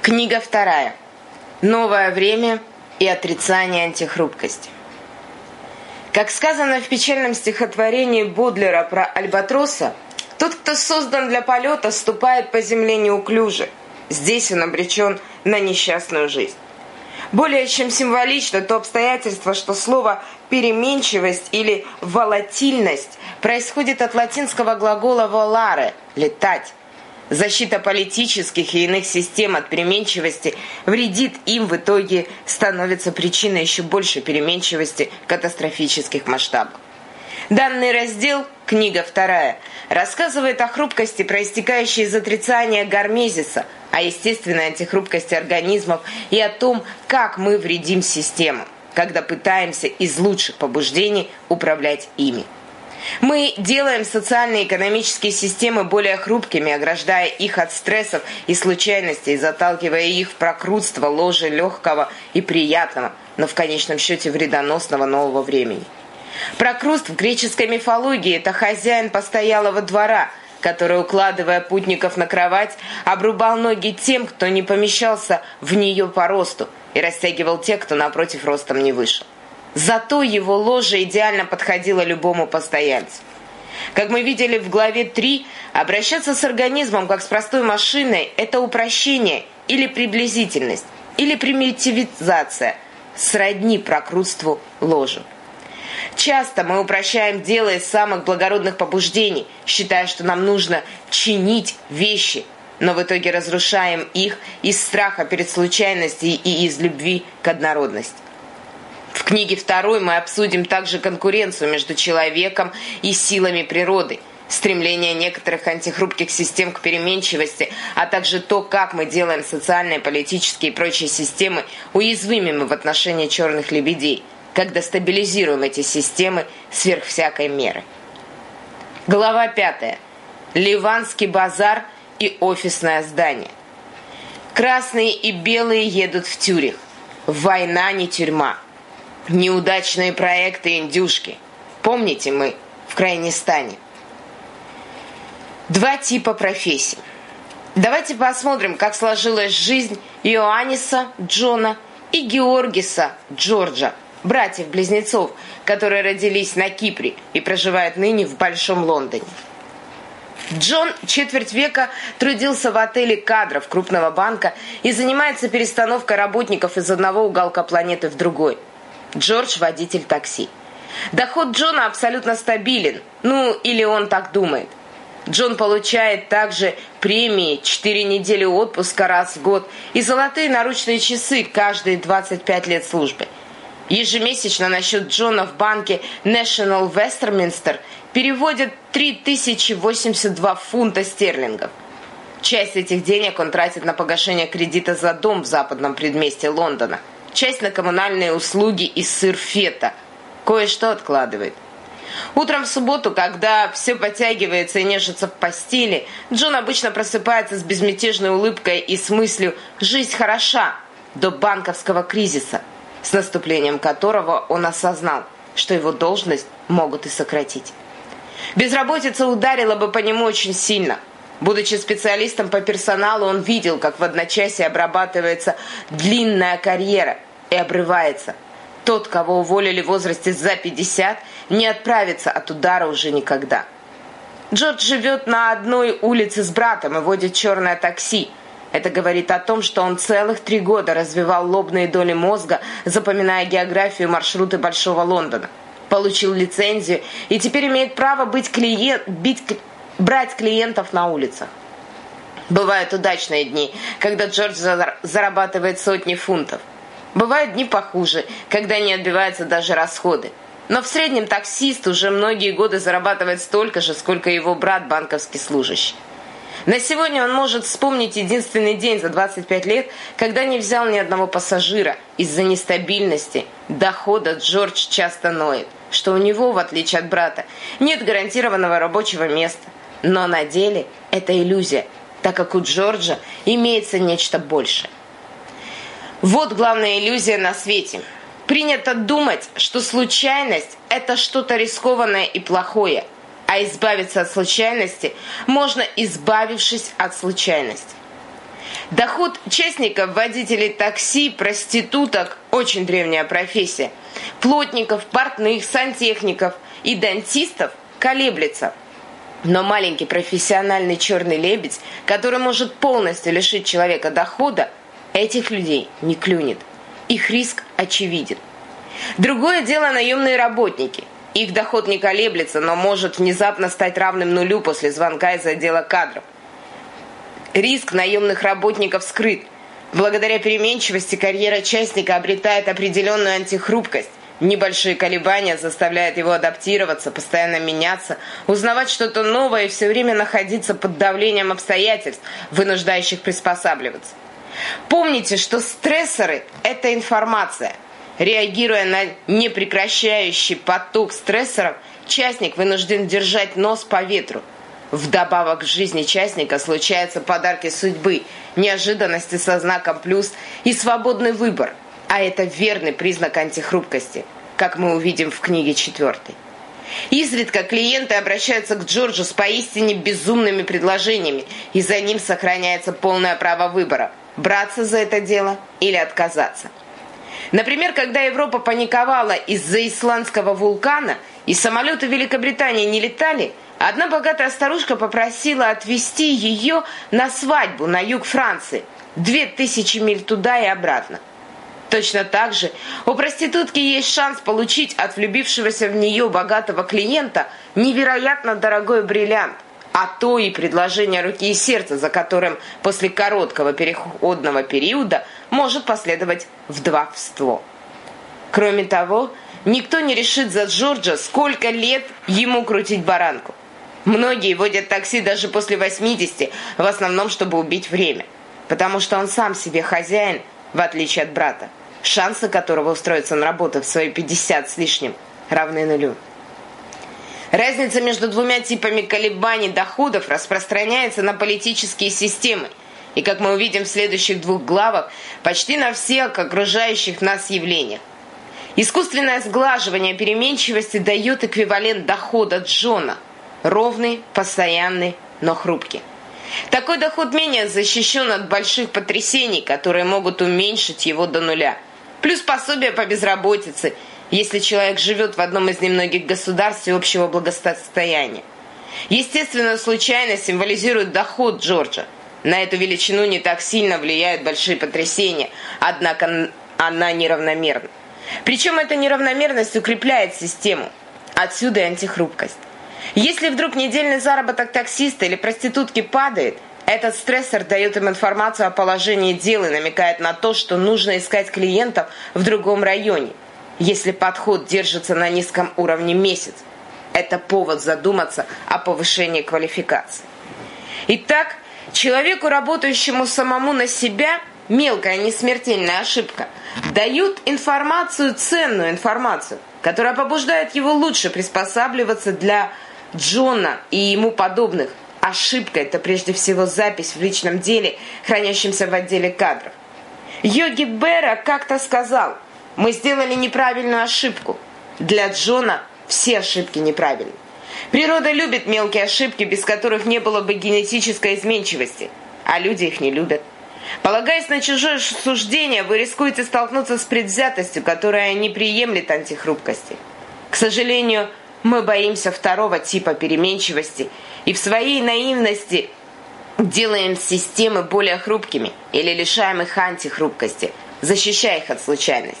Книга 2. Новое время и отрицание антихрупкости. Как сказано в печальном стихотворении Бодлера про альбатроса, тот, кто создан для полета, ступает по земле неуклюже. Здесь он обречен на несчастную жизнь. Более чем символично то обстоятельство, что слово «переменчивость» или «волатильность» происходит от латинского глагола «volare» – «летать». Защита политических и иных систем от переменчивости вредит им, в итоге становится причиной еще большей переменчивости катастрофических масштабов. Данный раздел, книга 2, рассказывает о хрупкости, проистекающей из отрицания гармезиса, о естественной антихрупкости организмов и о том, как мы вредим системам, когда пытаемся из лучших побуждений управлять ими. Мы делаем социальные и экономические системы более хрупкими, ограждая их от стрессов и случайностей, заталкивая их в прокрутство ложе легкого и приятного, но в конечном счете вредоносного нового времени. Прокруст в греческой мифологии – это хозяин постоялого двора, который, укладывая путников на кровать, обрубал ноги тем, кто не помещался в нее по росту, и растягивал тех, кто напротив ростом не вышел. Зато его ложе идеально подходило любому постояльцу. Как мы видели в главе 3, обращаться с организмом как с простой машиной – это упрощение или приблизительность, или примитивизация, сродни прокрутству ложа. Часто мы упрощаем дело из самых благородных побуждений, считая, что нам нужно чинить вещи, но в итоге разрушаем их из страха перед случайностью и из любви к однородности. В книге 2 мы обсудим также конкуренцию между человеком и силами природы, стремление некоторых антихрупких систем к переменчивости, а также то, как мы делаем социальные, политические и прочие системы уязвимыми в отношении черных лебедей, когда стабилизируем эти системы сверх всякой меры. Глава 5. Ливанский базар и офисное здание. Красные и белые едут в Тюрих. Война не тюрьма. Неудачные проекты индюшки. Помните, мы в Крайнестане. 2 типа профессий. Давайте посмотрим, как сложилась жизнь Иоанниса Джона и Георгиса Джорджа, братьев-близнецов, которые родились на Кипре и проживают ныне в Большом Лондоне. Джон четверть века трудился в отеле кадров крупного банка и занимается перестановкой работников из одного уголка планеты в другой. Джордж – водитель такси. Доход Джона абсолютно стабилен, или он так думает. Джон получает также премии, 4 недели отпуска раз в год и золотые наручные часы каждые 25 лет службы. Ежемесячно на счет Джона в банке National Westminster переводят 3082 фунта стерлингов. Часть этих денег он тратит на погашение кредита за дом в западном предместье Лондона, часть на коммунальные услуги и сыр фета, кое-что откладывает. Утром в субботу, когда все подтягивается и нежится в постели, Джон обычно просыпается с безмятежной улыбкой и с мыслью «жизнь хороша» до банковского кризиса, с наступлением которого он осознал, что его должность могут и сократить. Безработица ударила бы по нему очень сильно. Будучи специалистом по персоналу, он видел, как в одночасье обрабатывается длинная карьера и обрывается. Тот, кого уволили в возрасте за 50, не отправится от удара уже никогда. Джордж живет на одной улице с братом и водит черное такси. Это говорит о том, что он целых 3 года развивал лобные доли мозга, запоминая географию и маршруты Большого Лондона. Получил лицензию и теперь имеет право брать клиентов на улицах. Бывают удачные дни, когда Джордж зарабатывает сотни фунтов. Бывают дни похуже, когда не отбиваются даже расходы. Но в среднем таксист уже многие годы зарабатывает столько же, сколько его брат банковский служащий. На сегодня он может вспомнить единственный день за 25 лет, когда не взял ни одного пассажира. Из-за нестабильности дохода Джордж часто ноет, что у него, в отличие от брата, нет гарантированного рабочего места. Но на деле это иллюзия, так как у Джорджа имеется нечто большее. Вот главная иллюзия на свете. Принято думать, что случайность – это что-то рискованное и плохое, а избавиться от случайности можно, избавившись от случайности. Доход частников, водителей такси, проституток – очень древняя профессия. Плотников, портных, сантехников и дантистов колеблется. Но маленький профессиональный черный лебедь, который может полностью лишить человека дохода, этих людей не клюнет. Их риск очевиден. Другое дело наемные работники. Их доход не колеблется, но может внезапно стать равным нулю после звонка из отдела кадров. Риск наемных работников скрыт. Благодаря переменчивости карьера частника обретает определенную антихрупкость. Небольшие колебания заставляют его адаптироваться, постоянно меняться, узнавать что-то новое и все время находиться под давлением обстоятельств, вынуждающих приспосабливаться. Помните, что стрессоры – это информация. Реагируя на непрекращающий поток стрессоров, частник вынужден держать нос по ветру. Вдобавок в жизни частника случаются подарки судьбы, неожиданности со знаком плюс и свободный выбор. А это верный признак антихрупкости, как мы увидим в книге 4. Изредка клиенты обращаются к Джорджу с поистине безумными предложениями, и за ним сохраняется полное право выбора – браться за это дело или отказаться. Например, когда Европа паниковала из-за исландского вулкана и самолеты Великобритании не летали, одна богатая старушка попросила отвезти ее на свадьбу на юг Франции, 2000 миль туда и обратно. Точно так же у проститутки есть шанс получить от влюбившегося в нее богатого клиента невероятно дорогой бриллиант, а то и предложение руки и сердца, за которым после короткого переходного периода может последовать вдовство. Кроме того, никто не решит за Джорджа, сколько лет ему крутить баранку. Многие водят такси даже после 80, в основном, чтобы убить время, потому что он сам себе хозяин, в отличие от брата, шансы которого устроиться на работу в свои 50 с лишним равны нулю. Разница между двумя типами колебаний доходов распространяется на политические системы, и, как мы увидим в следующих 2 главах, почти на всех окружающих нас явлениях. Искусственное сглаживание переменчивости дает эквивалент дохода Джона – ровный, постоянный, но хрупкий. Такой доход менее защищен от больших потрясений, которые могут уменьшить его до нуля. Плюс пособие по безработице, если человек живет в одном из немногих государств всеобщего благосостояния. Естественно, случайность символизирует доход Джорджа. На эту величину не так сильно влияют большие потрясения, однако она неравномерна. Причем эта неравномерность укрепляет систему. Отсюда и антихрупкость. Если вдруг недельный заработок таксиста или проститутки падает, этот стрессор дает им информацию о положении дел и намекает на то, что нужно искать клиентов в другом районе. Если подход держится на низком уровне месяц, это повод задуматься о повышении квалификации. Итак, человеку, работающему самому на себя, мелкая несмертельная ошибка, дают информацию, ценную информацию, которая побуждает его лучше приспосабливаться для Джона и ему подобных. Ошибка – это прежде всего запись в личном деле, хранящемся в отделе кадров. Йоги Берра как-то сказал: «Мы сделали неправильную ошибку. Для Джона все ошибки неправильны». Природа любит мелкие ошибки, без которых не было бы генетической изменчивости, а люди их не любят. Полагаясь на чужое суждение, вы рискуете столкнуться с предвзятостью, которая не приемлет антихрупкости. К сожалению, мы боимся второго типа переменчивости и в своей наивности делаем системы более хрупкими или лишаем их антихрупкости, защищая их от случайности.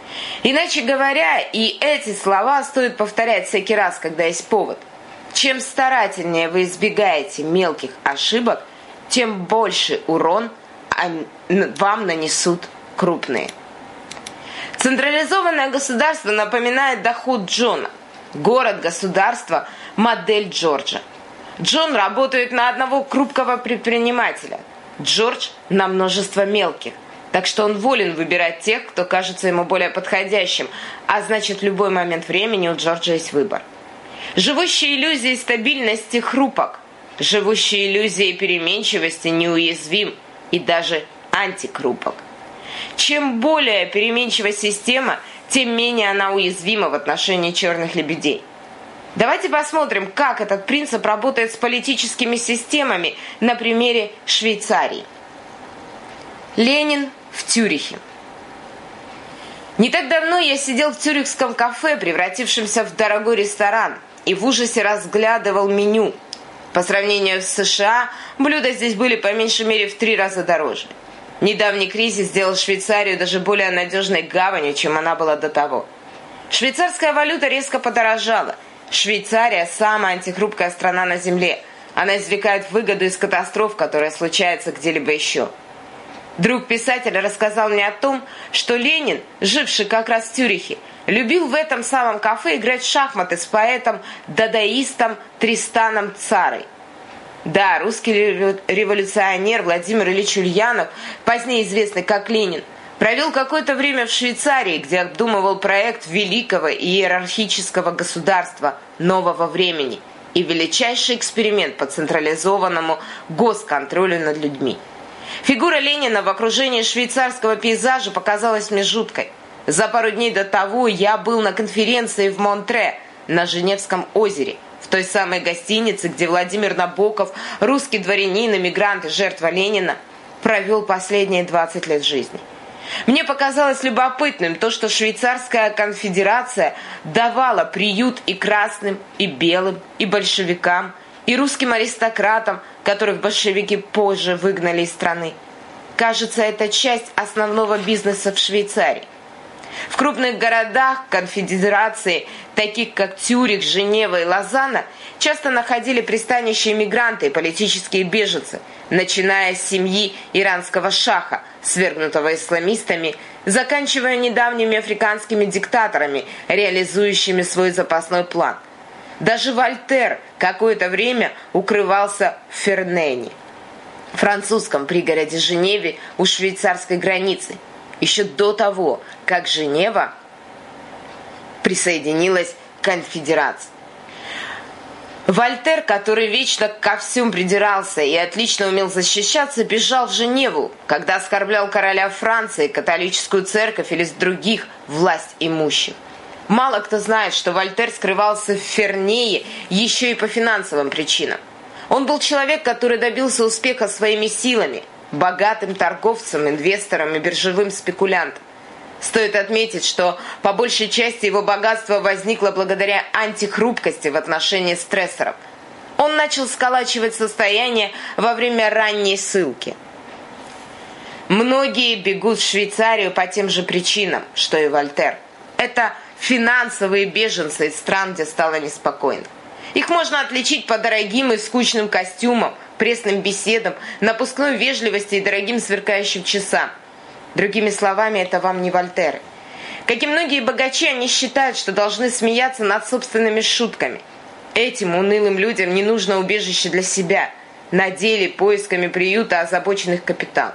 Иначе говоря, и эти слова стоит повторять всякий раз, когда есть повод. Чем старательнее вы избегаете мелких ошибок, тем больше урон вам нанесут крупные. Централизованное государство напоминает доход Джона. Город-государство – модель Джорджа. Джон работает на одного крупного предпринимателя, Джордж – на множество мелких. Так что он волен выбирать тех, кто кажется ему более подходящим, а значит, в любой момент времени у Джорджа есть выбор. Живущий иллюзией стабильности хрупок, живущий иллюзией переменчивости неуязвим и даже антикрупок. Чем более переменчива система, тем менее она уязвима в отношении черных лебедей. Давайте посмотрим, как этот принцип работает с политическими системами на примере Швейцарии. Ленин в Цюрихе. Не так давно я сидел в цюрихском кафе, превратившемся в дорогой ресторан, и в ужасе разглядывал меню. По сравнению с США, блюда здесь были по меньшей мере в 3 раза дороже. Недавний кризис сделал Швейцарию даже более надежной гаванью, чем она была до того. Швейцарская валюта резко подорожала. Швейцария – самая антихрупкая страна на Земле. Она извлекает выгоду из катастроф, которые случаются где-либо еще. Друг писателя рассказал мне о том, что Ленин, живший как раз в Цюрихе, любил в этом самом кафе играть в шахматы с поэтом-дадаистом Тристаном Царой. Да, русский революционер Владимир Ильич Ульянов, позднее известный как Ленин, провел какое-то время в Швейцарии, где обдумывал проект великого иерархического государства нового времени и величайший эксперимент по централизованному госконтролю над людьми. Фигура Ленина в окружении швейцарского пейзажа показалась мне жуткой. За пару дней до того я был на конференции в Монтре на Женевском озере, в той самой гостинице, где Владимир Набоков, русский дворянин, эмигрант и жертва Ленина, провел последние 20 лет жизни. Мне показалось любопытным то, что Швейцарская конфедерация давала приют и красным, и белым, и большевикам, и русским аристократам, которых большевики позже выгнали из страны. Кажется, это часть основного бизнеса в Швейцарии. В крупных городах конфедерации, таких как Цюрих, Женева и Лозанна, часто находили пристанище иммигранты и политические беженцы, начиная с семьи иранского шаха, свергнутого исламистами, заканчивая недавними африканскими диктаторами, реализующими свой запасной план. Даже Вольтер какое-то время укрывался в Фернене, французском пригороде Женеве у швейцарской границы, еще до того, как Женева присоединилась к конфедерации. Вольтер, который вечно ко всем придирался и отлично умел защищаться, бежал в Женеву, когда оскорблял короля Франции, католическую церковь или других власть имущих. Мало кто знает, что Вольтер скрывался в Фернее еще и по финансовым причинам. Он был человек, который добился успеха своими силами, богатым торговцем, инвестором и биржевым спекулянтом. Стоит отметить, что по большей части его богатство возникло благодаря антихрупкости в отношении стрессоров. Он начал сколачивать состояние во время ранней ссылки. Многие бегут в Швейцарию по тем же причинам, что и Вольтер. Это финансовые беженцы из стран, где стало неспокойно. Их можно отличить по дорогим и скучным костюмам, пресным беседам, напускной вежливости и дорогим сверкающим часам. Другими словами, это вам не Вольтеры. Как и многие богачи, они считают, что должны смеяться над собственными шутками. Этим унылым людям не нужно убежище для себя, на деле поисками приюта озабоченных капитал.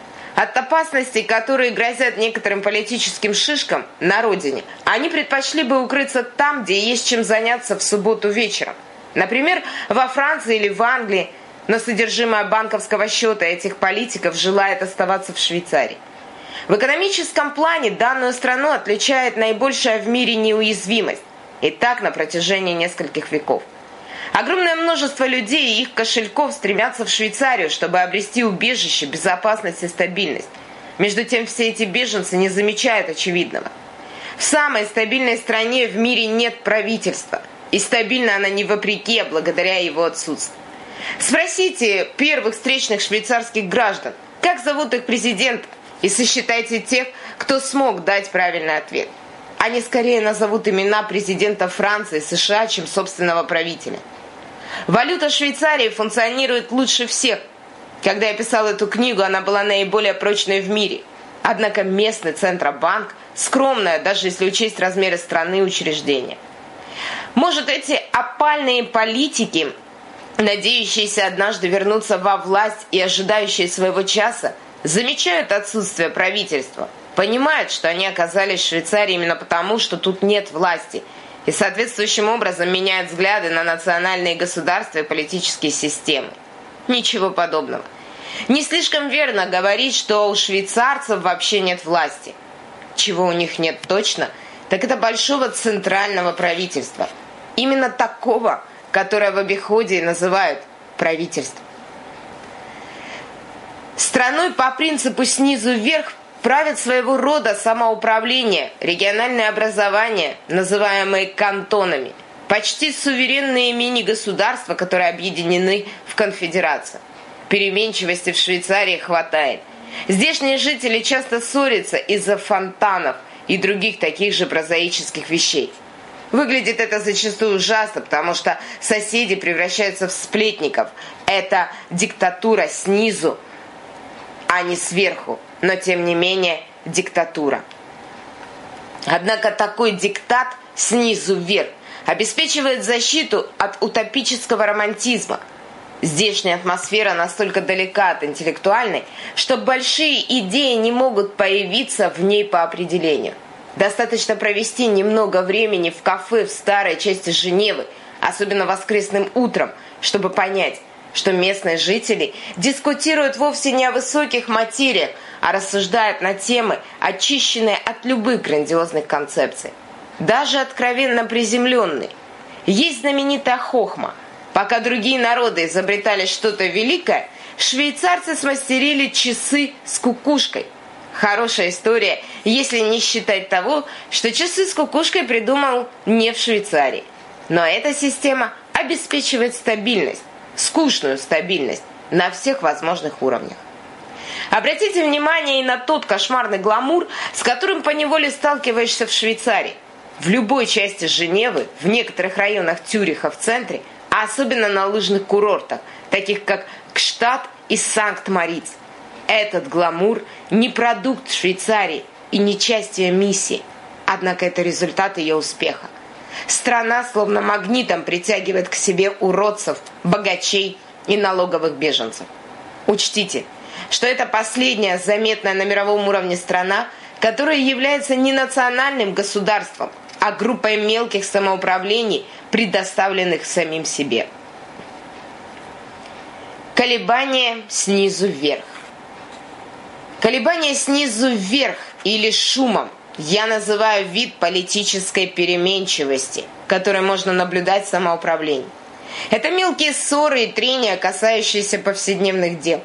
От опасностей, которые грозят некоторым политическим шишкам на родине, они предпочли бы укрыться там, где есть чем заняться в субботу вечером. Например, во Франции или в Англии, но содержимое банковского счета этих политиков желает оставаться в Швейцарии. В экономическом плане данную страну отличает наибольшая в мире неуязвимость, и так на протяжении нескольких веков. Огромное множество людей и их кошельков стремятся в Швейцарию, чтобы обрести убежище, безопасность и стабильность. Между тем, все эти беженцы не замечают очевидного. В самой стабильной стране в мире нет правительства, и стабильна она не вопреки, а благодаря его отсутствию. Спросите первых встречных швейцарских граждан, как зовут их президента, и сосчитайте тех, кто смог дать правильный ответ. Они скорее назовут имена президента Франции, США, чем собственного правителя. Валюта Швейцарии функционирует лучше всех. Когда я писал эту книгу, она была наиболее прочной в мире. Однако местный Центробанк – скромное, даже если учесть размеры страны и учреждения. Может, эти опальные политики, надеющиеся однажды вернуться во власть и ожидающие своего часа, замечают отсутствие правительства, понимают, что они оказались в Швейцарии именно потому, что тут нет власти, и соответствующим образом меняют взгляды на национальные государства и политические системы. Ничего подобного. Не слишком верно говорить, что у швейцарцев вообще нет власти. Чего у них нет точно, так это большого центрального правительства. Именно такого, которое в обиходе называют правительством. Страной по принципу снизу вверх правят своего рода самоуправление, региональное образование, называемые кантонами, почти суверенные мини-государства, которые объединены в конфедерацию. Переменчивости в Швейцарии хватает. Здешние жители часто ссорятся из-за фонтанов и других таких же прозаических вещей. Выглядит это зачастую ужасно, потому что соседи превращаются в сплетников. Это диктатура снизу, а не сверху, но тем не менее диктатура. Однако такой диктат снизу вверх обеспечивает защиту от утопического романтизма. Здешняя атмосфера настолько далека от интеллектуальной, что большие идеи не могут появиться в ней по определению. Достаточно провести немного времени в кафе в старой части Женевы, особенно воскресным утром, чтобы понять, что местные жители дискутируют вовсе не о высоких материях, а рассуждают на темы, очищенные от любых грандиозных концепций. Даже откровенно приземленные. Есть знаменитая хохма. Пока другие народы изобретали что-то великое, швейцарцы смастерили часы с кукушкой. Хорошая история, если не считать того, что часы с кукушкой придумал не в Швейцарии. Но эта система обеспечивает стабильность, скучную стабильность, на всех возможных уровнях. Обратите внимание и на тот кошмарный гламур, с которым поневоле сталкиваешься в Швейцарии. В любой части Женевы, в некоторых районах Цюриха в центре, а особенно на лыжных курортах, таких как Гштадт и Санкт-Мориц. Этот гламур не продукт Швейцарии и не часть ее миссии, однако это результат ее успеха. Страна словно магнитом притягивает к себе уродцев, богачей и налоговых беженцев. Учтите, что это последняя заметная на мировом уровне страна, которая является не национальным государством, а группой мелких самоуправлений, предоставленных самим себе. Колебания снизу вверх. Колебания снизу вверх или шумом я называю вид политической переменчивости, который можно наблюдать в самоуправлении. Это мелкие ссоры и трения, касающиеся повседневных дел.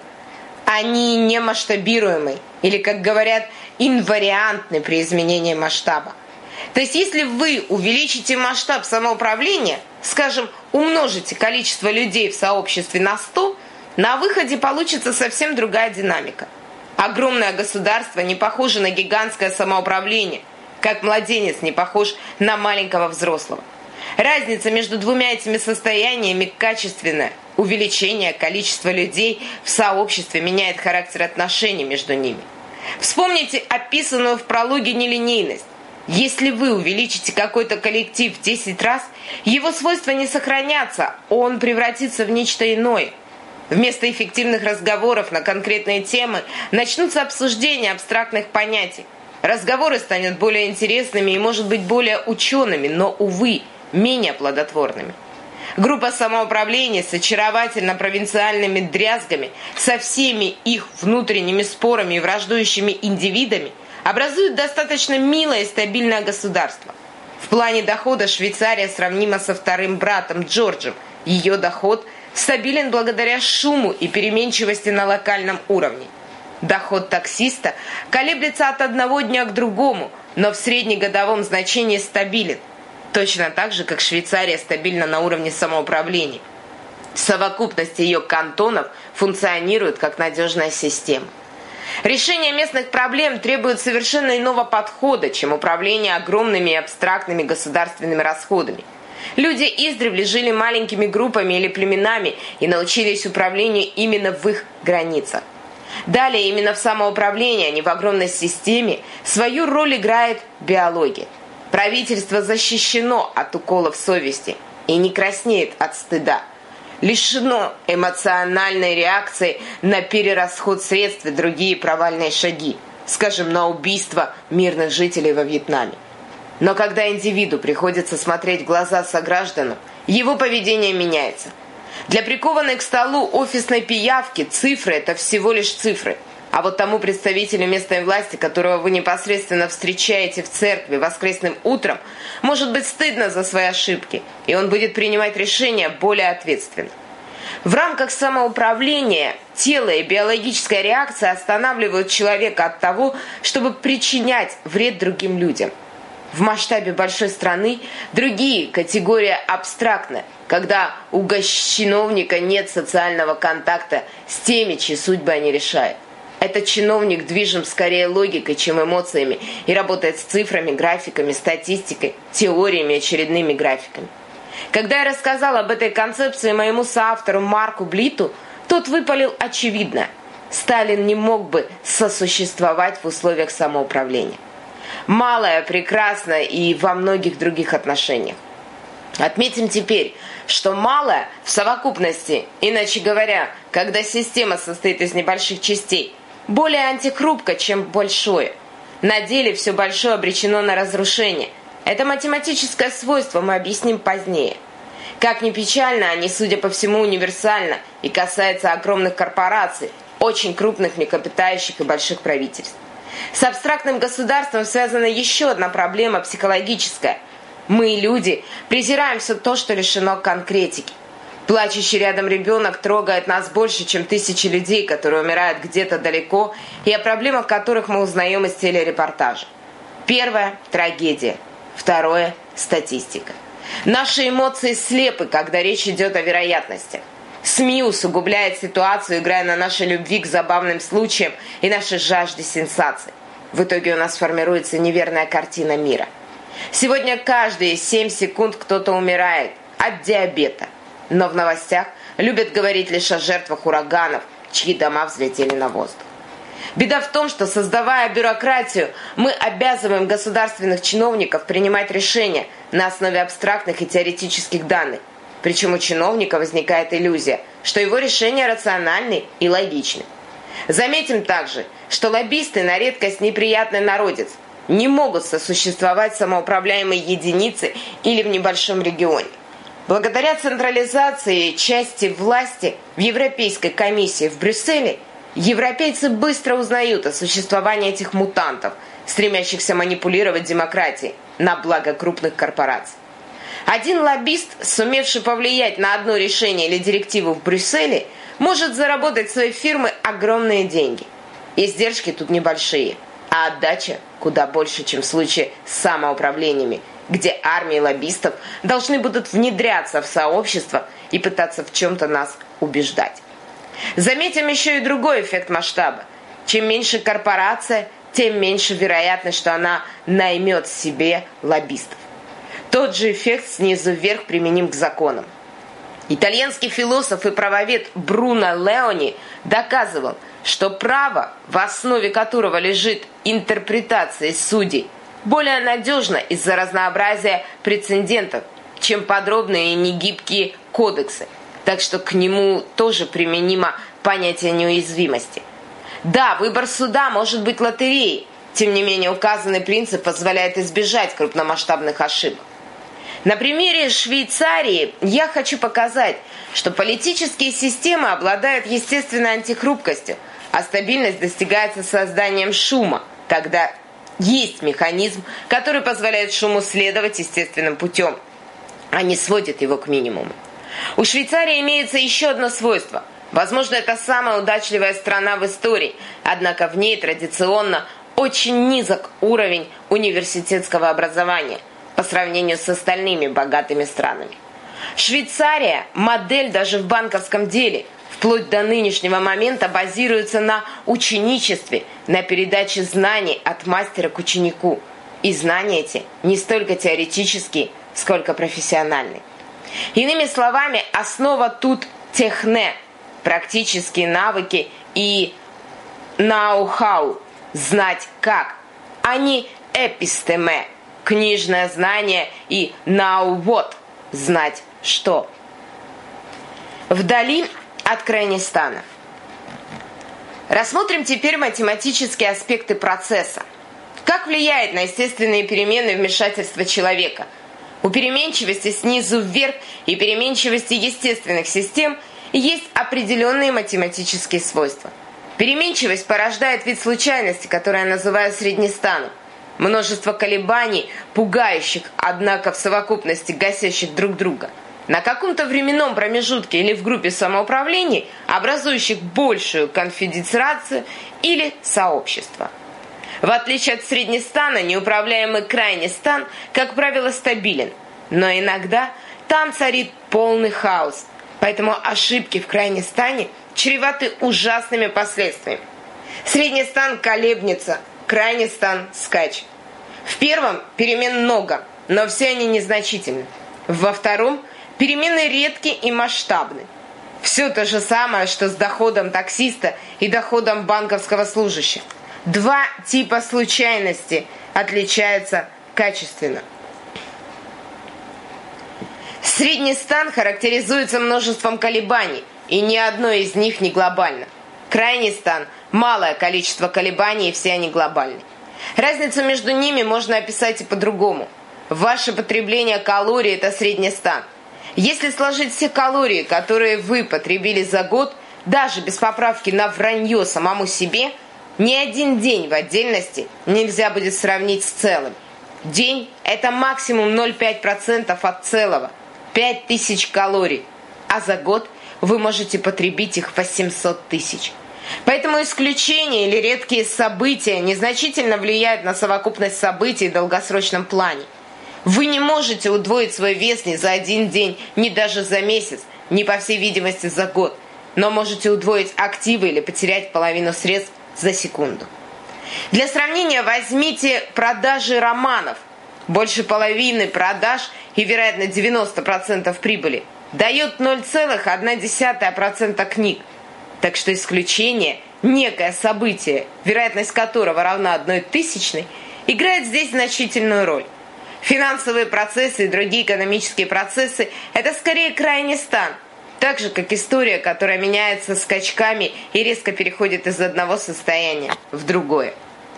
Они не масштабируемы, или, как говорят, инвариантны при изменении масштаба. То есть, если вы увеличите масштаб самоуправления, скажем, умножите количество людей в сообществе на 100, на выходе получится совсем другая динамика. Огромное государство не похоже на гигантское самоуправление, как младенец не похож на маленького взрослого. Разница между двумя этими состояниями качественная. Увеличение количества людей в сообществе меняет характер отношений между ними. Вспомните описанную в прологе нелинейность. Если вы увеличите какой-то коллектив в 10 раз, его свойства не сохранятся, он превратится в нечто иное. Вместо эффективных разговоров на конкретные темы начнутся обсуждения абстрактных понятий. Разговоры станут более интересными и, может быть, более учеными, но, увы, менее плодотворными. Группа самоуправления с очаровательно провинциальными дрязгами, со всеми их внутренними спорами и враждующими индивидами, образует достаточно милое и стабильное государство. В плане дохода Швейцария сравнима со вторым братом Джорджем. Ее доход стабилен благодаря шуму и переменчивости на локальном уровне. Доход таксиста колеблется от одного дня к другому, но в среднегодовом значении стабилен. Точно так же, как Швейцария стабильна на уровне самоуправления. Совокупность ее кантонов функционирует как надежная система. Решение местных проблем требует совершенно иного подхода, чем управление огромными и абстрактными государственными расходами. Люди издревле жили маленькими группами или племенами и научились управлению именно в их границах. Далее, именно в самоуправлении, а не в огромной системе, свою роль играет биология. Правительство защищено от уколов совести и не краснеет от стыда. Лишено эмоциональной реакции на перерасход средств и другие провальные шаги, скажем, на убийство мирных жителей во Вьетнаме. Но когда индивиду приходится смотреть в глаза согражданам, его поведение меняется. Для прикованной к столу офисной пиявки цифры – это всего лишь цифры. А вот тому представителю местной власти, которого вы непосредственно встречаете в церкви воскресным утром, может быть стыдно за свои ошибки, и он будет принимать решения более ответственно. В рамках самоуправления тело и биологическая реакция останавливают человека от того, чтобы причинять вред другим людям. В масштабе большой страны другие категории абстрактны, когда у чиновника нет социального контакта с теми, чьи судьбы они решают. Этот чиновник движим скорее логикой, чем эмоциями, и работает с цифрами, графиками, статистикой, теориями, очередными графиками. Когда я рассказал об этой концепции моему соавтору Марку Блиту, тот выпалил очевидное: Сталин не мог бы сосуществовать в условиях самоуправления. Малое прекрасно и во многих других отношениях. Отметим теперь, что малое в совокупности, иначе говоря, когда система состоит из небольших частей, более антихрупко, чем большое. На деле все большое обречено на разрушение. Это математическое свойство мы объясним позднее. Как ни печально, они, судя по всему, универсально и касаются огромных корпораций, очень крупных млекопитающих и больших правительств. С абстрактным государством связана еще одна проблема психологическая. Мы, люди, презираем все то, что лишено конкретики. Плачущий рядом ребенок трогает нас больше, чем тысячи людей, которые умирают где-то далеко, и о проблемах которых мы узнаем из телерепортажа. Первое – трагедия. Второе – статистика. Наши эмоции слепы, когда речь идет о вероятностях. СМИ усугубляет ситуацию, играя на нашей любви к забавным случаям и нашей жажде сенсаций. В итоге у нас формируется неверная картина мира. Сегодня каждые 7 секунд кто-то умирает от диабета. Но в новостях любят говорить лишь о жертвах ураганов, чьи дома взлетели на воздух. Беда в том, что, создавая бюрократию, мы обязываем государственных чиновников принимать решения на основе абстрактных и теоретических данных. Причем у чиновника возникает иллюзия, что его решения рациональны и логичны. Заметим также, что лоббисты на редкость неприятный народец, не могут сосуществовать в самоуправляемой единице или в небольшом регионе. Благодаря централизации части власти в Европейской комиссии в Брюсселе, европейцы быстро узнают о существовании этих мутантов, стремящихся манипулировать демократией на благо крупных корпораций. Один лоббист, сумевший повлиять на одно решение или директиву в Брюсселе, может заработать своей фирмы огромные деньги. Издержки тут небольшие, а отдача куда больше, чем в случае с самоуправлениями, где армии лоббистов должны будут внедряться в сообщество и пытаться в чем-то нас убеждать. Заметим еще и другой эффект масштаба. Чем меньше корпорация, тем меньше вероятность, что она наймет себе лоббистов. Тот же эффект снизу вверх применим к законам. Итальянский философ и правовед Бруно Леони доказывал, что право, в основе которого лежит интерпретация судей, более надежно из-за разнообразия прецедентов, чем подробные и негибкие кодексы. Так что к нему тоже применимо понятие неуязвимости. Да, выбор суда может быть лотереей, тем не менее указанный принцип позволяет избежать крупномасштабных ошибок. На примере Швейцарии я хочу показать, что политические системы обладают естественной антихрупкостью, а стабильность достигается созданием шума, когда есть механизм, который позволяет шуму следовать естественным путем, а не сводит его к минимуму. У Швейцарии имеется еще одно свойство. Возможно, это самая удачливая страна в истории, однако в ней традиционно очень низок уровень университетского образования по сравнению с остальными богатыми странами. Швейцария, модель даже в банковском деле, вплоть до нынешнего момента базируется на ученичестве, на передаче знаний от мастера к ученику. И знания эти не столько теоретические, сколько профессиональные. Иными словами, основа тут техне, практические навыки и ноу-хау, знать как, а не эпистеме, книжное знание и нау-вот, знать что. Вдали от Крайнестана. Рассмотрим теперь математические аспекты процесса. Как влияет на естественные перемены вмешательство человека? У переменчивости снизу вверх и переменчивости естественных систем есть определенные математические свойства. Переменчивость порождает вид случайности, который я называю среднестаном. Множество колебаний, пугающих, однако в совокупности гасящих друг друга. на каком-то временном промежутке или в группе самоуправлений, образующих большую конфедерацию или сообщество. В отличие от среднестана, неуправляемый крайний стан, как правило, стабилен, но иногда там царит полный хаос, поэтому ошибки в крайнем стане чреваты ужасными последствиями. Средний стан колеблется, крайний стан скачет. В первом перемен много, но все они незначительны. Во втором перемены редки и масштабны. Все то же самое, что с доходом таксиста и доходом банковского служащего. Два типа случайности отличаются качественно. Средний стан характеризуется множеством колебаний, и ни одно из них не глобально. Крайний стан – малое количество колебаний, и все они глобальны. Разницу между ними можно описать и по-другому. Ваше потребление калорий – это средний стан. Если сложить все калории, которые вы потребили за год, даже без поправки на вранье самому себе, ни один день в отдельности нельзя будет сравнить с целым. День – это максимум 0,5% от целого, 5000 калорий, а за год вы можете потребить их 800 тысяч. Поэтому исключения или редкие события незначительно влияют на совокупность событий в долгосрочном плане. Вы не можете удвоить свой вес ни за один день, ни даже за месяц, ни, по всей видимости, за год, но можете удвоить активы или потерять половину средств за секунду. Для сравнения возьмите продажи романов. Больше половины продаж и, вероятно, 90% прибыли дает 0,1% книг. Так что исключение, некое событие, вероятность которого равна 1/1000, играет здесь значительную роль. Финансовые процессы и другие экономические процессы – это скорее крайний стан, так же, как история, которая меняется скачками и резко переходит из одного состояния в другое.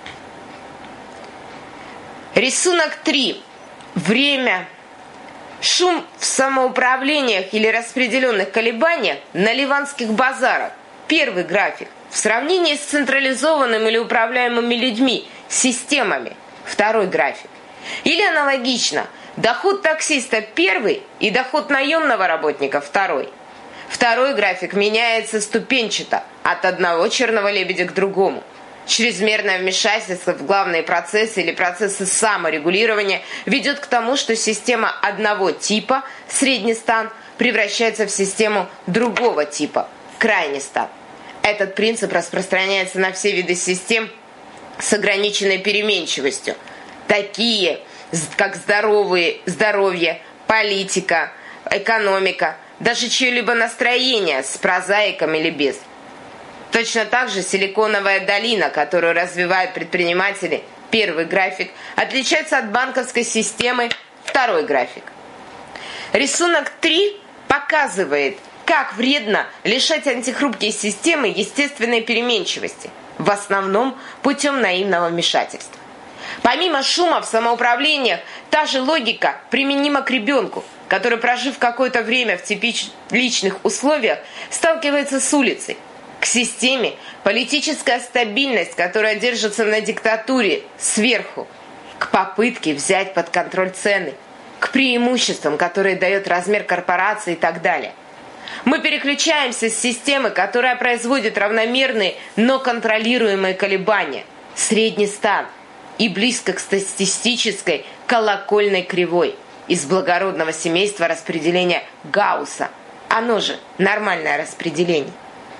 Рисунок 3. Время. Шум в самоуправлениях или распределенных колебаниях на ливанских базарах. Первый график. В сравнении с централизованным или управляемыми людьми, системами. Второй график. Или аналогично, доход таксиста первый и доход наемного работника второй. Второй график меняется ступенчато от одного черного лебедя к другому. Чрезмерное вмешательство в главные процессы или процессы саморегулирования ведет к тому, что система одного типа, средний стан, превращается в систему другого типа, крайний стан. Этот принцип распространяется на все виды систем с ограниченной переменчивостью, такие как здоровье, политика, экономика, даже чье-либо настроение с прозаиком или без. Точно так же силиконовая долина, которую развивают предприниматели, первый график, отличается от банковской системы, второй график. Рисунок 3 показывает, как вредно лишать антихрупкие системы естественной переменчивости, в основном путем наивного вмешательства. Помимо шума в самоуправлениях, та же логика применима к ребенку, который, прожив какое-то время в тепличных условиях, сталкивается с улицей. К системе политическая стабильность, которая держится на диктатуре сверху, к попытке взять под контроль цены, к преимуществам, которые дает размер корпорации и так далее. Мы переключаемся с системы, которая производит равномерные, но контролируемые колебания, средний стан, и близко к статистической колокольной кривой из благородного семейства распределения Гаусса. Оно же нормальное распределение.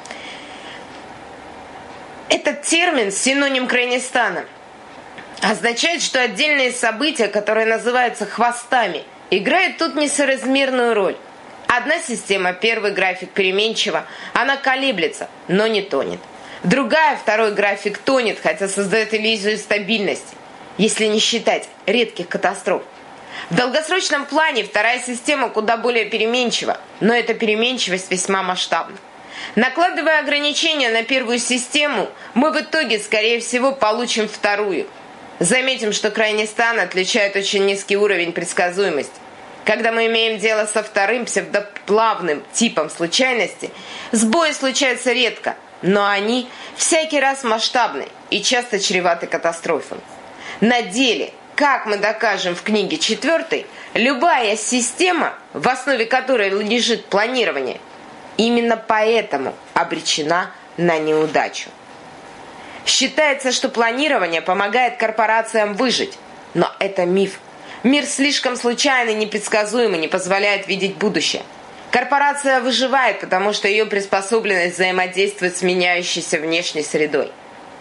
Этот термин, синоним крайнестана, означает, что отдельные события, которые называются хвостами, играют тут несоразмерную роль. Одна система, первый график, переменчива, она колеблется, но не тонет. Другая, второй график, тонет, хотя создает иллюзию стабильности, если не считать редких катастроф. В долгосрочном плане вторая система куда более переменчива, но эта переменчивость весьма масштабна. Накладывая ограничения на первую систему, мы в итоге, скорее всего, получим вторую. Заметим, что крайний стан отличает очень низкий уровень предсказуемости. Когда мы имеем дело со вторым псевдоплавным типом случайности, сбои случаются редко, но они всякий раз масштабны и часто чреваты катастрофами. На деле как мы докажем в книге 4, любая система, в основе которой лежит планирование, именно поэтому обречена на неудачу. Считается, что планирование помогает корпорациям выжить, но это миф. Мир слишком случайный и непредсказуемый, не позволяет видеть будущее. Корпорация выживает, потому что ее приспособленность взаимодействует с меняющейся внешней средой.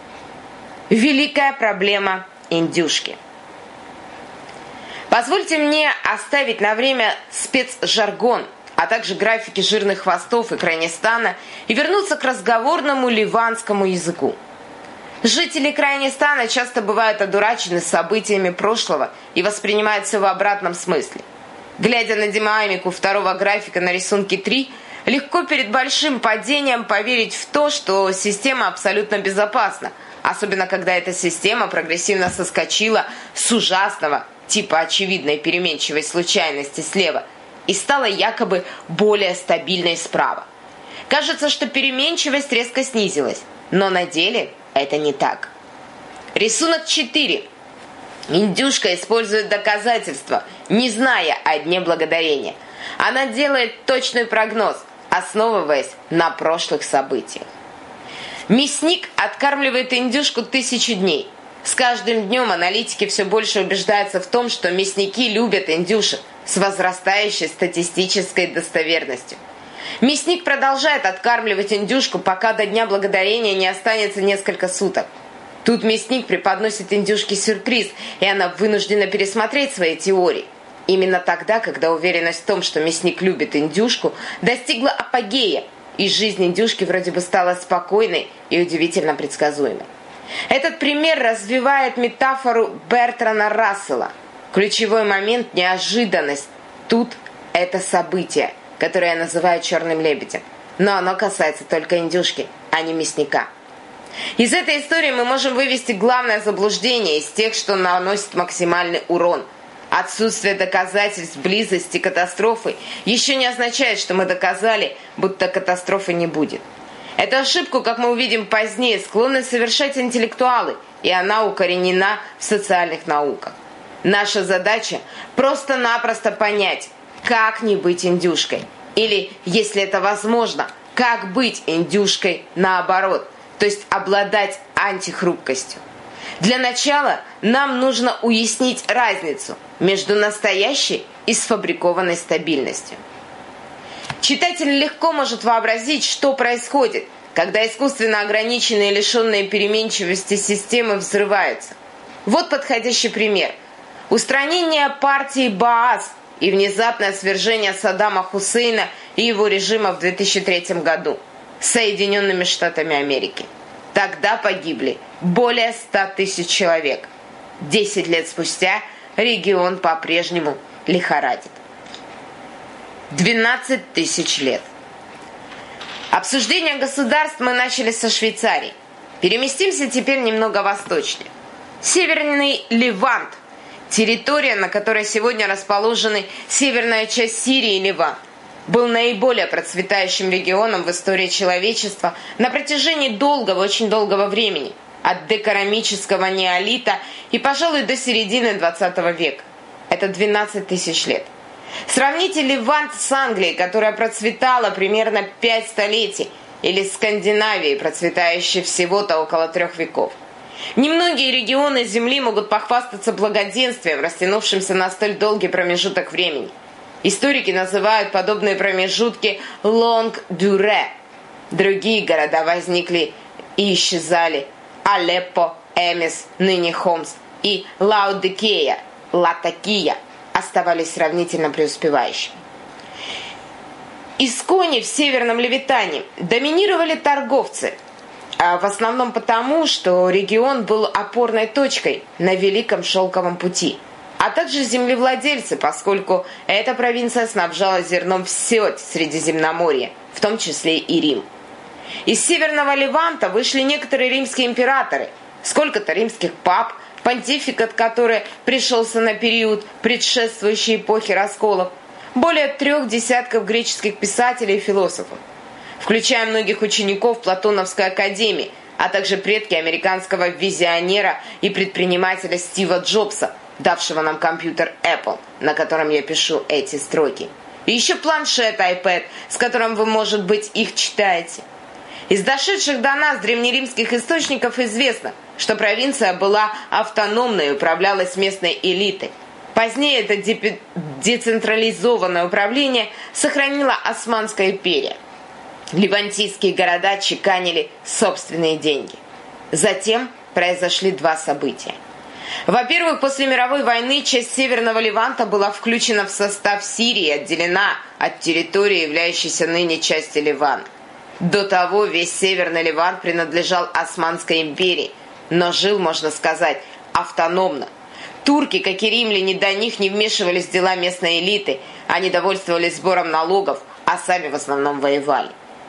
Великая проблема индюшки. Позвольте мне оставить на время спецжаргон, а также графики жирных хвостов и Крайнестана и вернуться к разговорному ливанскому языку. Жители Крайнестана часто бывают одурачены событиями прошлого и воспринимают все в обратном смысле. Глядя на динамику второго графика на рисунке 3, легко перед большим падением поверить в то, что система абсолютно безопасна, особенно когда эта система прогрессивно соскочила с ужасного типа очевидной переменчивой случайности слева и стала якобы более стабильной справа. Кажется, что переменчивость резко снизилась, но на деле это не так. Рисунок 4. Индюшка использует доказательства, не зная о дне благодарения. Она делает точный прогноз, основываясь на прошлых событиях. Мясник откармливает индюшку 1000 дней. С каждым днем аналитики все больше убеждаются в том, что мясники любят индюшек с возрастающей статистической достоверностью. Мясник продолжает откармливать индюшку, пока до Дня Благодарения не останется несколько суток. Тут мясник преподносит индюшке сюрприз, и она вынуждена пересмотреть свои теории. Именно тогда, когда уверенность в том, что мясник любит индюшку, достигла апогея, и жизнь индюшки вроде бы стала спокойной и удивительно предсказуемой. Этот пример развивает метафору Бертрана Рассела. Ключевой момент – неожиданность. Тут это событие, которое я называю черным лебедем. Но оно касается только индюшки, а не мясника. Из этой истории мы можем вывести главное заблуждение из тех, что наносит максимальный урон. Отсутствие доказательств близости катастрофы еще не означает, что мы доказали, будто катастрофы не будет. Эту ошибку, как мы увидим позднее, склонны совершать интеллектуалы, и она укоренена в социальных науках. Наша задача – просто-напросто понять, как не быть индюшкой. Или, если это возможно, как быть индюшкой наоборот, то есть обладать антихрупкостью. Для начала нам нужно уяснить разницу между настоящей и сфабрикованной стабильностью. Читатель легко может вообразить, что происходит, когда искусственно ограниченные и лишенные переменчивости системы взрываются. Вот подходящий пример. Устранение партии Баас и внезапное свержение Саддама Хусейна и его режима в 2003 году Соединенными Штатами Америки. Тогда погибли более 100 000 человек. 10 лет спустя регион по-прежнему лихорадит. 12 000 лет. Обсуждение государств мы начали со Швейцарии. Переместимся теперь немного восточнее. Северный Левант. Территория, на которой сегодня расположены северная часть Сирии и Ливан, был наиболее процветающим регионом в истории человечества на протяжении долгого, очень долгого времени, от докерамического неолита и, пожалуй, до середины 20 века. Это 12 000 лет. Сравните Левант с Англией, которая процветала примерно 5 столетий, или с Скандинавией, процветающей всего-то около 3 веков. Немногие регионы Земли могут похвастаться благоденствием, растянувшимся на столь долгий промежуток времени. Историки называют подобные промежутки «longue durée». Другие города возникли и исчезали. Алеппо, Эмес, ныне Хомс, и Лаодикея, Латакия оставались сравнительно преуспевающими. Искони в Северном Левитане доминировали торговцы, в основном потому, что регион был опорной точкой на Великом Шелковом пути, а также землевладельцы, поскольку эта провинция снабжала зерном все Средиземноморье, в том числе и Рим. Из Северного Леванта вышли некоторые римские императоры, сколько-то римских пап, понтификат, который пришелся на период, предшествующий эпохе расколов, более 3 десятков греческих писателей и философов, включая многих учеников Платоновской академии, а также предки американского визионера и предпринимателя Стива Джобса, давшего нам компьютер Apple, на котором я пишу эти строки. И еще планшет iPad, с которым вы, может быть, их читаете. Из дошедших до нас древнеримских источников известно, что провинция была автономной и управлялась местной элитой. Позднее это децентрализованное управление сохранила Османская империя. Левантийские города чеканили собственные деньги. Затем произошли два события. Во-первых, после мировой войны часть Северного Леванта была включена в состав Сирии и отделена от территории, являющейся ныне частью Ливана. До того весь Северный Ливан принадлежал Османской империи, но жил, можно сказать, автономно. Турки, как и римляне, до них не вмешивались в дела местной элиты, они довольствовались сбором налогов, а сами в основном воевали.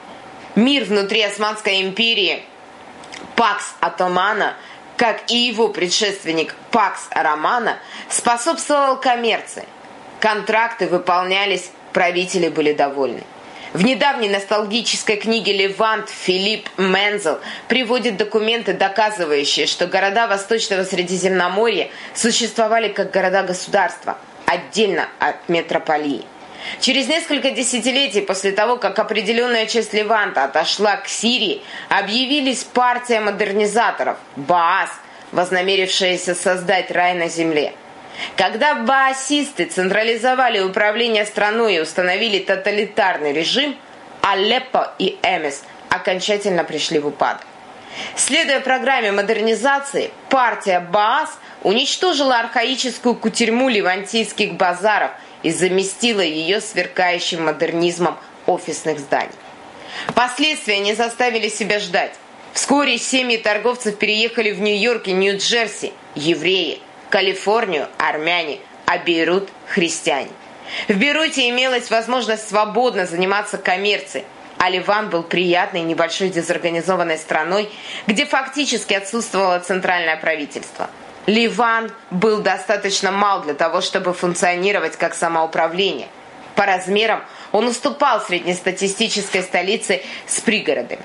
Мир внутри Османской империи, Пакс Оттомана, как и его предшественник Пакс Романа, способствовал коммерции. Контракты выполнялись, правители были довольны. В недавней ностальгической книге «Левант» Филипп Мензел приводит документы, доказывающие, что города Восточного Средиземноморья существовали как города-государства, отдельно от метрополии. Через несколько десятилетий после того, как определенная часть Леванта отошла к Сирии, объявились партия модернизаторов Баас, вознамерившаяся создать рай на земле. Когда баасисты централизовали управление страной и установили тоталитарный режим, Алеппо и Эмес окончательно пришли в упадок. Следуя программе модернизации, партия Баас уничтожила архаическую кутерьму левантийских базаров и заместила ее сверкающим модернизмом офисных зданий. Последствия не заставили себя ждать. Вскоре семьи торговцев переехали в Нью-Йорк и Нью-Джерси, евреи, Калифорнию – армяне, а Бейрут – христиане. В Бейруте имелась возможность свободно заниматься коммерцией, а Ливан был приятной небольшой дезорганизованной страной, где фактически отсутствовало центральное правительство. Ливан был достаточно мал для того, чтобы функционировать как самоуправление. По размерам он уступал среднестатистической столице с пригородами.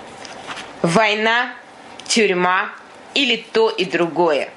Война, тюрьма или то и другое.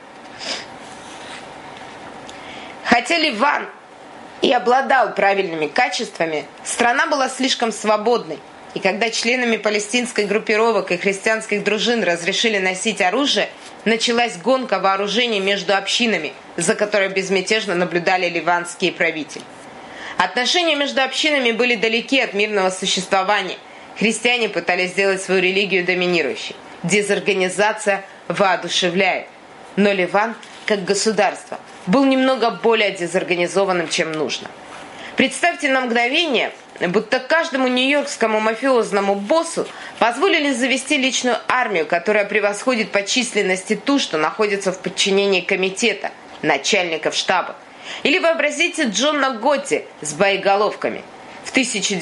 Хотя Ливан и обладал правильными качествами, страна была слишком свободной, и когда членами палестинской группировок и христианских дружин разрешили носить оружие, началась гонка вооружений между общинами, за которой безмятежно наблюдали ливанские правители. Отношения между общинами были далеки от мирного существования. Христиане пытались сделать свою религию доминирующей. Дезорганизация воодушевляет. Но Ливан, как государство, был немного более дезорганизованным, чем нужно. Представьте на мгновение, будто каждому нью-йоркскому мафиозному боссу позволили завести личную армию, которая превосходит по численности ту, что находится в подчинении комитета, начальников штаба. Или вообразите Джона Готти с боеголовками. В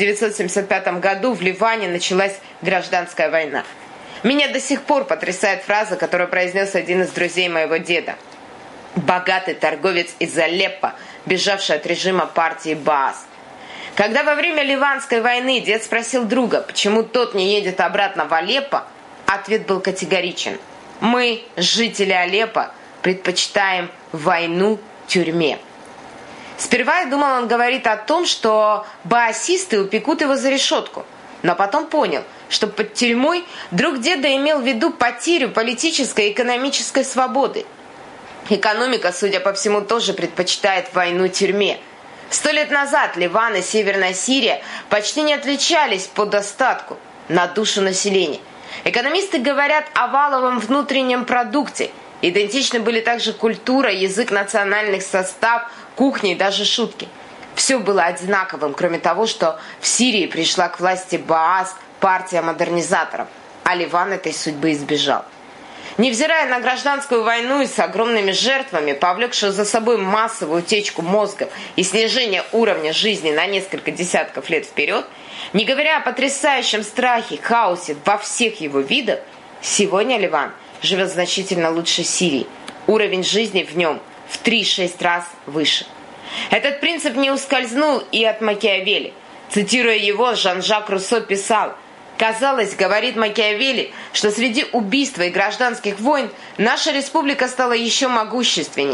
1975 году в Ливане началась гражданская война. Меня до сих пор потрясает фраза, которую произнес один из друзей моего деда. Богатый торговец из Алеппо, бежавший от режима партии Баас. Когда во время Ливанской войны дед спросил друга, почему тот не едет обратно в Алеппо, ответ был категоричен. Мы, жители Алеппо, предпочитаем войну тюрьме. Сперва я думал, он говорит о том, что баасисты упекут его за решетку, но потом понял, что под тюрьмой друг деда имел в виду потерю политической и экономической свободы. Экономика, судя по всему, тоже предпочитает войну тюрьме. 100 лет назад Ливан и Северная Сирия почти не отличались по достатку на душу населения. Экономисты говорят о валовом внутреннем продукте. Идентичны были также культура, язык национальных состав, кухня и даже шутки. Все было одинаковым, кроме того, что в Сирии пришла к власти Баас, партия модернизаторов, а Ливан этой судьбы избежал. Невзирая на гражданскую войну и с огромными жертвами, повлекшую за собой массовую утечку мозгов и снижение уровня жизни на несколько десятков лет вперед, не говоря о потрясающем страхе, хаосе во всех его видах, сегодня Ливан живет значительно лучше Сирии. Уровень жизни в нем в 3-6 раз выше. Этот принцип не ускользнул и от Макиавелли. Цитируя его, Жан-Жак Руссо писал: «Казалось, — говорит Макиавелли, — что среди убийства и гражданских войн наша республика стала еще могущественнее.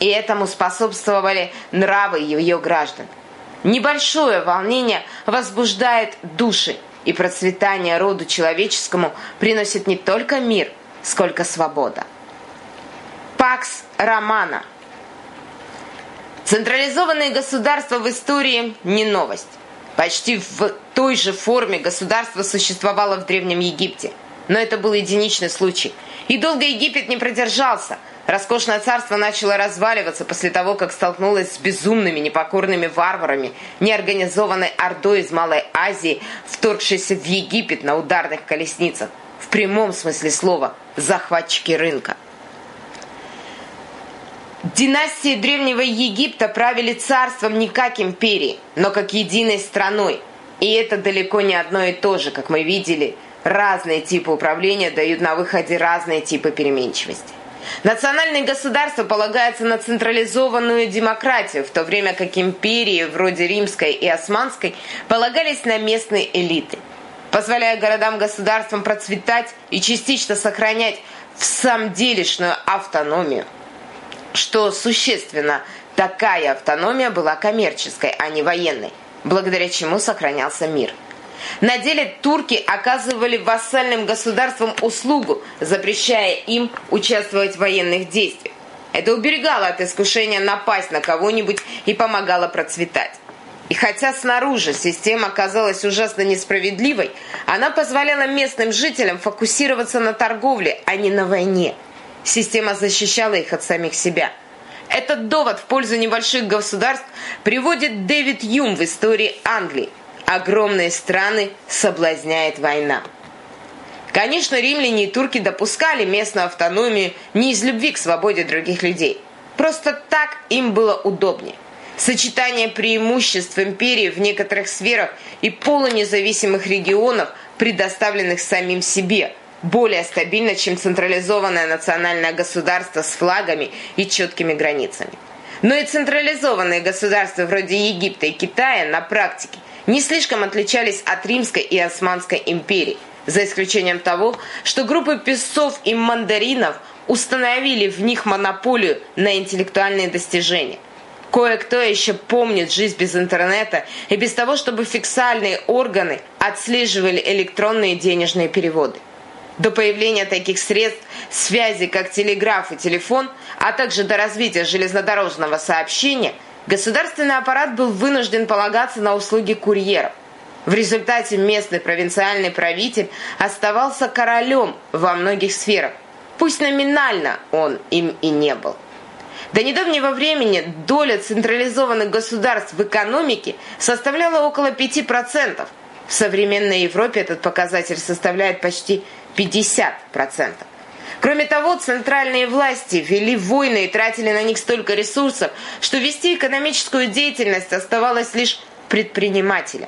и этому способствовали нравы ее граждан. Небольшое волнение возбуждает души, и процветание роду человеческому приносит не только мир, сколько свобода. Пакс Романа. Централизованные государства в истории не новость. Почти в той же форме государство существовало в Древнем Египте. Но это был единичный случай. И долго Египет не продержался. Роскошное царство начало разваливаться после того, как столкнулось с безумными, непокорными варварами, неорганизованной ордой из Малой Азии, вторгшейся в Египет на ударных колесницах. В прямом смысле слова захватчики рынка. Династии Древнего Египта правили царством не как империей, но как единой страной. И это далеко не одно и то же, как мы видели. Разные типы управления дают на выходе разные типы переменчивости. Национальные государства полагаются на централизованную демократию, в то время как империи, вроде Римской и Османской, полагались на местные элиты, позволяя городам-государствам процветать и частично сохранять всамделишную автономию. Что существенно, такая автономия была коммерческой, а не военной, благодаря чему сохранялся мир. На деле турки оказывали вассальным государствам услугу, запрещая им участвовать в военных действиях. Это уберегало от искушения напасть на кого-нибудь и помогало процветать. И хотя снаружи система казалась ужасно несправедливой, она позволяла местным жителям фокусироваться на торговле, а не на войне. Система защищала их от самих себя. Этот довод в пользу небольших государств приводит Дэвид Юм в истории Англии. Огромные страны соблазняет война. Конечно, римляне и турки допускали местную автономию не из любви к свободе других людей. Просто так им было удобнее. Сочетание преимуществ империи в некоторых сферах и полунезависимых регионов, предоставленных самим себе, более стабильно, чем централизованное национальное государство с флагами и четкими границами. Но и централизованные государства вроде Египта и Китая на практике не слишком отличались от Римской и Османской империй, за исключением того, что группы песцов и мандаринов установили в них монополию на интеллектуальные достижения. Кое-кто еще помнит жизнь без интернета и без того, чтобы фискальные органы отслеживали электронные денежные переводы. До появления таких средств связи, как телеграф и телефон, а также до развития железнодорожного сообщения, государственный аппарат был вынужден полагаться на услуги курьеров. В результате местный провинциальный правитель оставался королем во многих сферах, пусть номинально он им и не был. До недавнего времени доля централизованных государств в экономике составляла около 5%. В современной Европе этот показатель составляет почти 50%. Кроме того, центральные власти вели войны и тратили на них столько ресурсов, что вести экономическую деятельность оставалось лишь предпринимателям.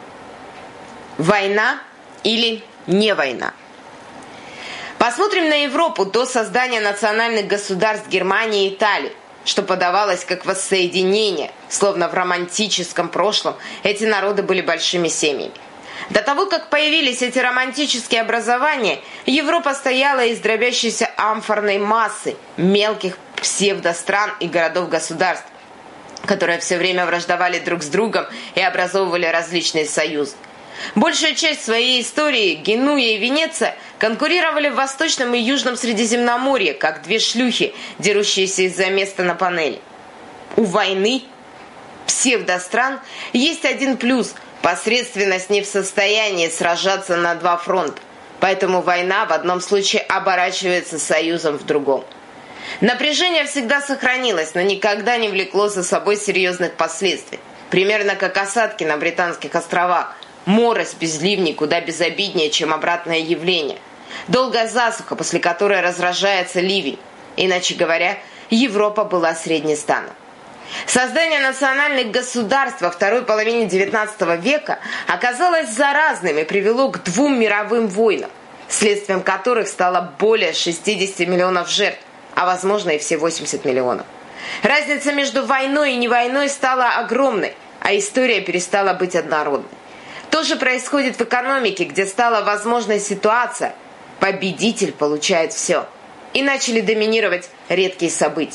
Война или не война? Посмотрим на Европу до создания национальных государств Германии и Италии, что подавалось как воссоединение, словно в романтическом прошлом эти народы были большими семьями. До того, как появились эти романтические образования, Европа стояла из дробящейся амфорной массы мелких псевдостран и городов-государств, которые все время враждовали друг с другом и образовывали различные союзы. Большую часть своей истории Генуя и Венеция конкурировали в Восточном и Южном Средиземноморье, как две шлюхи, дерущиеся из-за места на панели. У войны псевдостран есть один плюс – посредственность не в состоянии сражаться на два фронта, поэтому война в одном случае оборачивается союзом в другом. Напряжение всегда сохранилось, но никогда не влекло за собой серьезных последствий. Примерно как осадки на Британских островах. Морось без ливней куда безобиднее, чем обратное явление. Долгая засуха, после которой разражается ливень. Иначе говоря, Европа была среднестаном. Создание национальных государств во второй половине XIX века оказалось заразным и привело к 2 мировым войнам, следствием которых стало более 60 миллионов жертв, а возможно и все 80 миллионов. Разница между войной и невойной стала огромной, а история перестала быть однородной. То же происходит в экономике, где стала возможной ситуация «победитель получает все», и начали доминировать редкие события.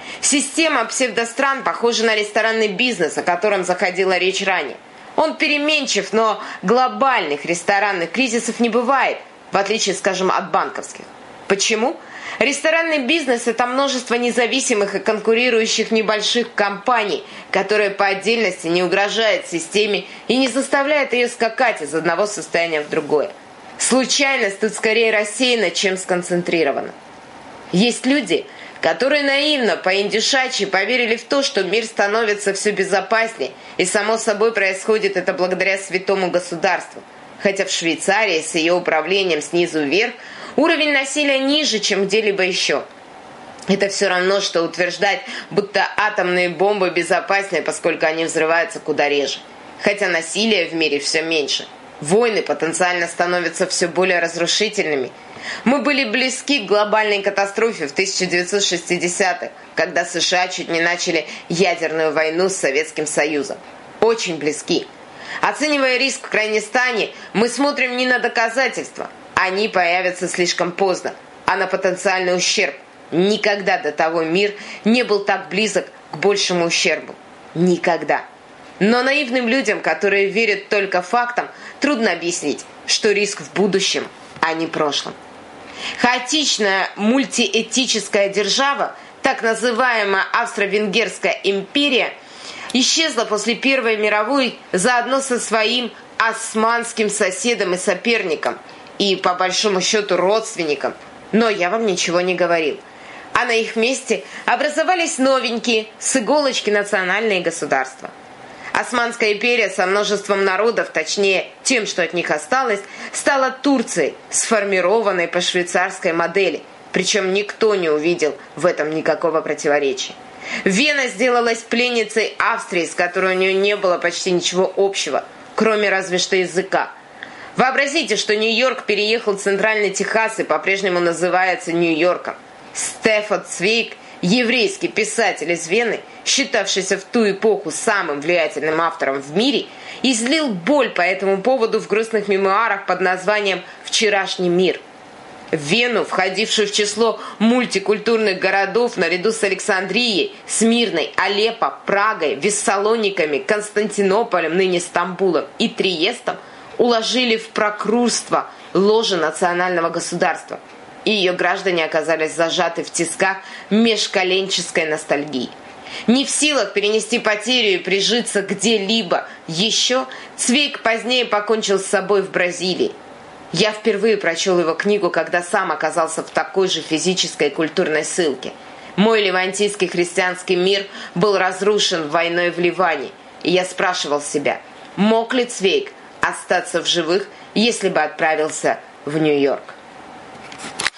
Система псевдостран похожа на ресторанный бизнес, о котором заходила речь ранее. Он переменчив, но глобальных ресторанных кризисов не бывает, в отличие, скажем, от банковских. Почему? Ресторанный бизнес – это множество независимых и конкурирующих небольших компаний, которые по отдельности не угрожают системе и не заставляют ее скакать из одного состояния в другое. Случайность тут скорее рассеяна, чем сконцентрирована. Есть люди, которые наивно, по-индюшачьи поверили в то, что мир становится все безопаснее, и само собой происходит это благодаря святому государству. Хотя в Швейцарии с ее управлением снизу вверх уровень насилия ниже, чем где-либо еще. Это все равно, что утверждать, будто атомные бомбы безопаснее, поскольку они взрываются куда реже. Хотя насилия в мире все меньше. Войны потенциально становятся все более разрушительными. Мы были близки к глобальной катастрофе в 1960-х, когда США чуть не начали ядерную войну с Советским Союзом. Очень близки. Оценивая риск в крайней стане, мы смотрим не на доказательства. Они появятся слишком поздно, а на потенциальный ущерб. Никогда до того мир не был так близок к большему ущербу. Никогда. Но наивным людям, которые верят только фактам, трудно объяснить, что риск в будущем, а не прошлом. Хаотичная мультиэтическая держава, так называемая Австро-Венгерская империя, исчезла после Первой мировой заодно со своим османским соседом и соперником, и, по большому счету, родственником. Но я вам ничего не говорил. А на их месте образовались новенькие, с иголочки национальные государства. Османская империя со множеством народов, точнее, тем, что от них осталось, стала Турцией, сформированной по швейцарской модели. Причем никто не увидел в этом никакого противоречия. Вена сделалась пленницей Австрии, с которой у нее не было почти ничего общего, кроме разве что языка. Вообразите, что Нью-Йорк переехал в Центральный Техас и по-прежнему называется Нью-Йорком. Стефан Цвейг, еврейский писатель из Вены, считавшийся в ту эпоху самым влиятельным автором в мире, излил боль по этому поводу в грустных мемуарах под названием «Вчерашний мир». Вену, входившую в число мультикультурных городов наряду с Александрией, Смирной, Алеппо, Прагой, Вессалониками, Константинополем, ныне Стамбулом и Триестом, уложили в прокурство ложе национального государства, и ее граждане оказались зажаты в тисках межколенческой ностальгии. Не в силах перенести потерю и прижиться где-либо еще, Цвейг позднее покончил с собой в Бразилии. Я впервые прочел его книгу, когда сам оказался в такой же физической и культурной ссылке. Мой левантийский христианский мир был разрушен войной в Ливане, и я спрашивал себя, мог ли Цвейг остаться в живых, если бы отправился в Нью-Йорк.